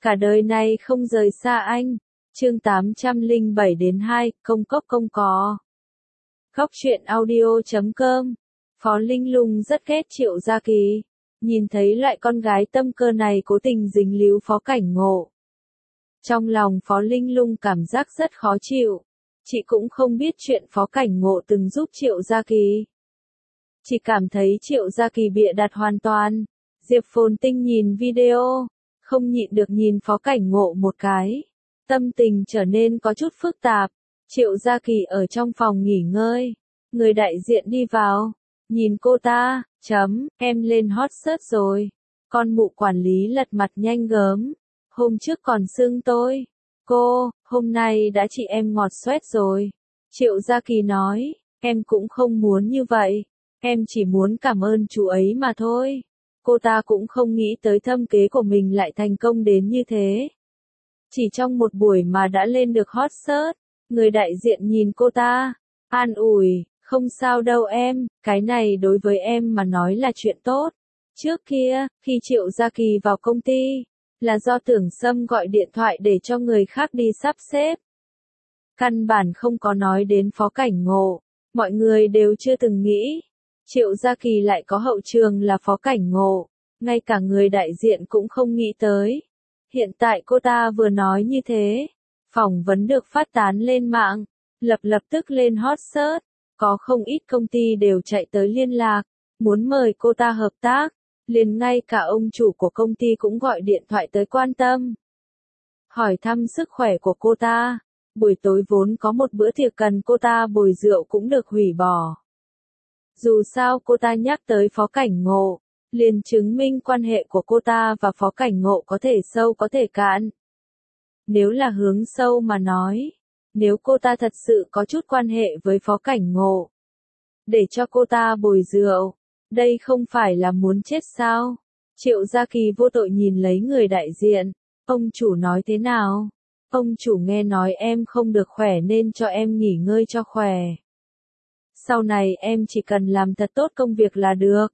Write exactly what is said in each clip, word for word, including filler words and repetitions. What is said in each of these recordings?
Cả đời này không rời xa anh. Chương tám trăm lẻ bảy đến hai, công cốc công có. Góc truyện audio chấm com. Phó Linh Lung rất ghét Triệu Gia Kỳ. Nhìn thấy loại con gái tâm cơ này cố tình dính líu Phó Cảnh Ngộ. Trong lòng Phó Linh Lung cảm giác rất khó chịu. Chị cũng không biết chuyện Phó Cảnh Ngộ từng giúp Triệu Gia Kỳ. Chỉ cảm thấy Triệu Gia Kỳ bịa đặt hoàn toàn. Diệp Phồn Tinh nhìn video, không nhịn được nhìn Phó Cảnh Ngộ một cái. Tâm tình trở nên có chút phức tạp. Triệu Gia Kỳ ở trong phòng nghỉ ngơi. Người đại diện đi vào. Nhìn cô ta, chấm, em lên hot search rồi. Con mụ quản lý lật mặt nhanh gớm. Hôm trước còn xưng tôi. Cô, hôm nay đã chị em ngọt xoét rồi. Triệu Gia Kỳ nói, em cũng không muốn như vậy. Em chỉ muốn cảm ơn chú ấy mà thôi. Cô ta cũng không nghĩ tới thâm kế của mình lại thành công đến như thế. Chỉ trong một buổi mà đã lên được hot search. Người đại diện nhìn cô ta, an ủi, không sao đâu em, cái này đối với em mà nói là chuyện tốt. Trước kia, khi Triệu Gia Kỳ vào công ty, là do Tưởng Sâm gọi điện thoại để cho người khác đi sắp xếp. Căn bản không có nói đến Phó Cảnh Ngộ, mọi người đều chưa từng nghĩ. Triệu Gia Kỳ lại có hậu trường là Phó Cảnh Ngộ, ngay cả người đại diện cũng không nghĩ tới. Hiện tại cô ta vừa nói như thế, phỏng vấn được phát tán lên mạng, lập lập tức lên hot search, có không ít công ty đều chạy tới liên lạc, muốn mời cô ta hợp tác, liền ngay cả ông chủ của công ty cũng gọi điện thoại tới quan tâm. Hỏi thăm sức khỏe của cô ta, buổi tối vốn có một bữa tiệc cần cô ta bồi rượu cũng được hủy bỏ. Dù sao cô ta nhắc tới Phó Cảnh Ngộ, liền chứng minh quan hệ của cô ta và Phó Cảnh Ngộ có thể sâu có thể cạn. Nếu là hướng sâu mà nói, nếu cô ta thật sự có chút quan hệ với Phó Cảnh Ngộ, để cho cô ta bồi rượu, đây không phải là muốn chết sao? Triệu Gia Kỳ vô tội nhìn lấy người đại diện, ông chủ nói thế nào? Ông chủ nghe nói em không được khỏe nên cho em nghỉ ngơi cho khỏe. Sau này em chỉ cần làm thật tốt công việc là được.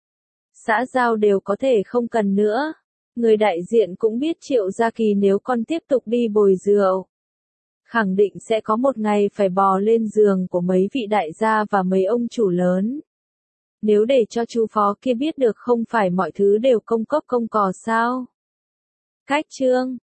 Xã giao đều có thể không cần nữa. Người đại diện cũng biết Triệu Gia Kỳ nếu con tiếp tục đi bồi rượu, khẳng định sẽ có một ngày phải bò lên giường của mấy vị đại gia và mấy ông chủ lớn. Nếu để cho chú Phó kia biết được không phải mọi thứ đều công cốc công cò sao. Cách chương